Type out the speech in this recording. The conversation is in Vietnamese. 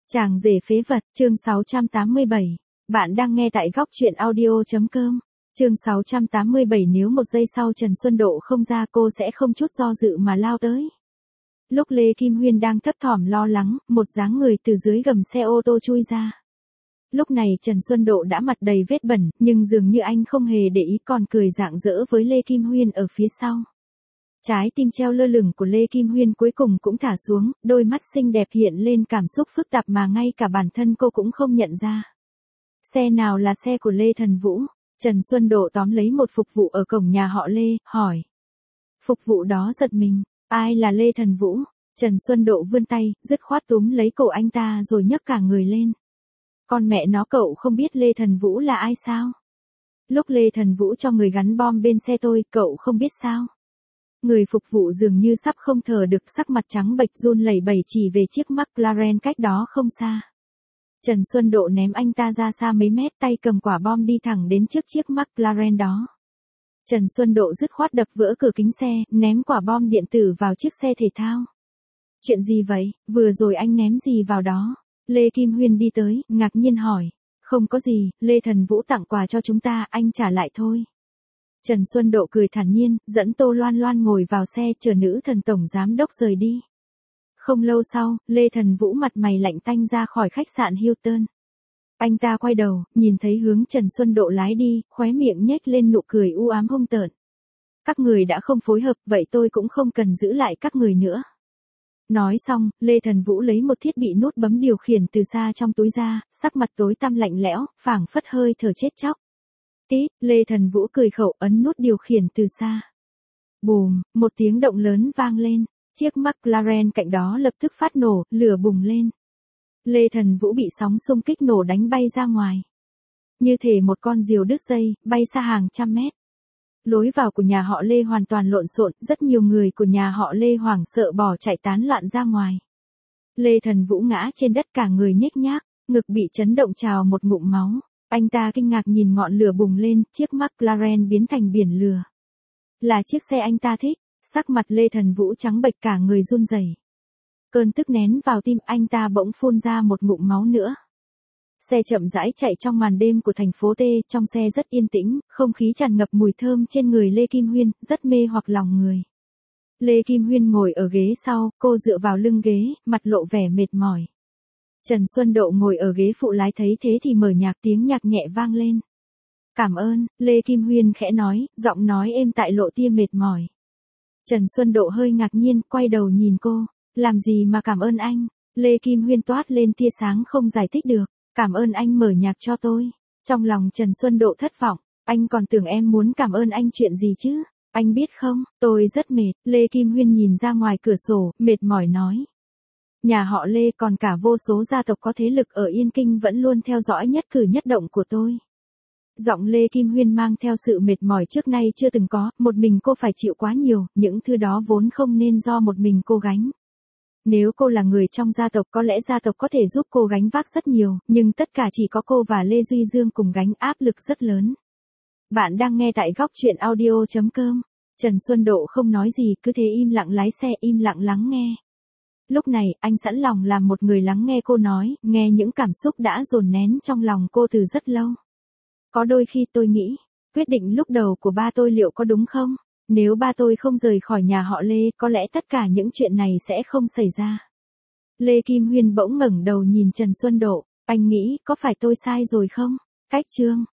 Chàng rể phế vật, chương 687. Bạn đang nghe tại góc truyện audio.com. Chương 687. Nếu một giây sau Trần Xuân Độ không ra, cô sẽ không chút do dự mà lao tới. Lúc Lê Kim Huyên đang thấp thỏm lo lắng, một dáng người từ dưới gầm xe ô tô chui ra. Lúc này Trần Xuân Độ đã mặt đầy vết bẩn, nhưng dường như anh không hề để ý, còn cười rạng rỡ với Lê Kim Huyên ở phía sau. Trái tim treo lơ lửng của Lê Kim Huyên cuối cùng cũng thả xuống, đôi mắt xinh đẹp hiện lên cảm xúc phức tạp mà ngay cả bản thân cô cũng không nhận ra. Xe nào là xe của Lê Thần Vũ? Trần Xuân Độ tóm lấy một phục vụ ở cổng nhà họ Lê, hỏi. Phục vụ đó giật mình, ai là Lê Thần Vũ? Trần Xuân Độ vươn tay, dứt khoát túm lấy cổ anh ta rồi nhấc cả người lên. Con mẹ nó, cậu không biết Lê Thần Vũ là ai sao? Lúc Lê Thần Vũ cho người gắn bom bên xe tôi, cậu không biết sao? Người phục vụ dường như sắp không thở được, sắc mặt trắng bệch run lẩy bẩy chỉ về chiếc McLaren cách đó không xa. Trần Xuân Độ ném anh ta ra xa mấy mét, tay cầm quả bom đi thẳng đến trước chiếc McLaren đó. Trần Xuân Độ dứt khoát đập vỡ cửa kính xe, ném quả bom điện tử vào chiếc xe thể thao. Chuyện gì vậy, vừa rồi anh ném gì vào đó? Lê Kim Huyên đi tới, ngạc nhiên hỏi. Không có gì, Lê Thần Vũ tặng quà cho chúng ta, anh trả lại thôi. Trần Xuân Độ cười thản nhiên, dẫn Tô Loan Loan ngồi vào xe chờ nữ thần tổng giám đốc rời đi. Không lâu sau, Lê Thần Vũ mặt mày lạnh tanh ra khỏi khách sạn Hilton. Anh ta quay đầu, nhìn thấy hướng Trần Xuân Độ lái đi, khóe miệng nhếch lên nụ cười u ám hung tợn. Các người đã không phối hợp, vậy tôi cũng không cần giữ lại các người nữa. Nói xong, Lê Thần Vũ lấy một thiết bị nút bấm điều khiển từ xa trong túi ra, sắc mặt tối tăm lạnh lẽo, phảng phất hơi thở chết chóc. Tít, Lê Thần Vũ cười khẩu, ấn nút điều khiển từ xa. Bùm, một tiếng động lớn vang lên, chiếc McLaren cạnh đó lập tức phát nổ, lửa bùng lên. Lê Thần Vũ bị sóng xung kích nổ đánh bay ra ngoài. Như thể một con diều đứt dây, bay xa hàng trăm mét. Lối vào của nhà họ Lê hoàn toàn lộn xộn, rất nhiều người của nhà họ Lê hoảng sợ bỏ chạy tán loạn ra ngoài. Lê Thần Vũ ngã trên đất, cả người nhếch nhác, ngực bị chấn động trào một ngụm máu. Anh ta kinh ngạc nhìn ngọn lửa bùng lên, chiếc McLaren biến thành biển lửa. Là chiếc xe anh ta thích, sắc mặt Lê Thần Vũ trắng bệch, cả người run rẩy. Cơn tức nén vào tim, anh ta bỗng phun ra một ngụm máu nữa. Xe chậm rãi chạy trong màn đêm của thành phố T, trong xe rất yên tĩnh, không khí tràn ngập mùi thơm trên người Lê Kim Huyên, rất mê hoặc lòng người. Lê Kim Huyên ngồi ở ghế sau, cô dựa vào lưng ghế, mặt lộ vẻ mệt mỏi. Trần Xuân Độ ngồi ở ghế phụ lái, thấy thế thì mở nhạc, tiếng nhạc nhẹ vang lên. Cảm ơn, Lê Kim Huyên khẽ nói, giọng nói êm tại lộ tia mệt mỏi. Trần Xuân Độ hơi ngạc nhiên, quay đầu nhìn cô, làm gì mà cảm ơn anh? Lê Kim Huyên toát lên tia sáng không giải thích được, cảm ơn anh mở nhạc cho tôi. Trong lòng Trần Xuân Độ thất vọng, anh còn tưởng em muốn cảm ơn anh chuyện gì chứ? Anh biết không, tôi rất mệt. Lê Kim Huyên nhìn ra ngoài cửa sổ, mệt mỏi nói. Nhà họ Lê còn cả vô số gia tộc có thế lực ở Yên Kinh vẫn luôn theo dõi nhất cử nhất động của tôi. Giọng Lê Kim Huyên mang theo sự mệt mỏi trước nay chưa từng có, một mình cô phải chịu quá nhiều, những thứ đó vốn không nên do một mình cô gánh. Nếu cô là người trong gia tộc, có lẽ gia tộc có thể giúp cô gánh vác rất nhiều, nhưng tất cả chỉ có cô và Lê Duy Dương cùng gánh, áp lực rất lớn. Bạn đang nghe tại góc truyện audio.com. Trần Xuân Độ không nói gì, cứ thế im lặng lái xe, im lặng lắng nghe. Lúc này, anh sẵn lòng làm một người lắng nghe cô nói, nghe những cảm xúc đã dồn nén trong lòng cô từ rất lâu. Có đôi khi tôi nghĩ, quyết định lúc đầu của ba tôi liệu có đúng không? Nếu ba tôi không rời khỏi nhà họ Lê, có lẽ tất cả những chuyện này sẽ không xảy ra. Lê Kim Huyên bỗng ngẩng đầu nhìn Trần Xuân Độ, anh nghĩ, có phải tôi sai rồi không? Cách chương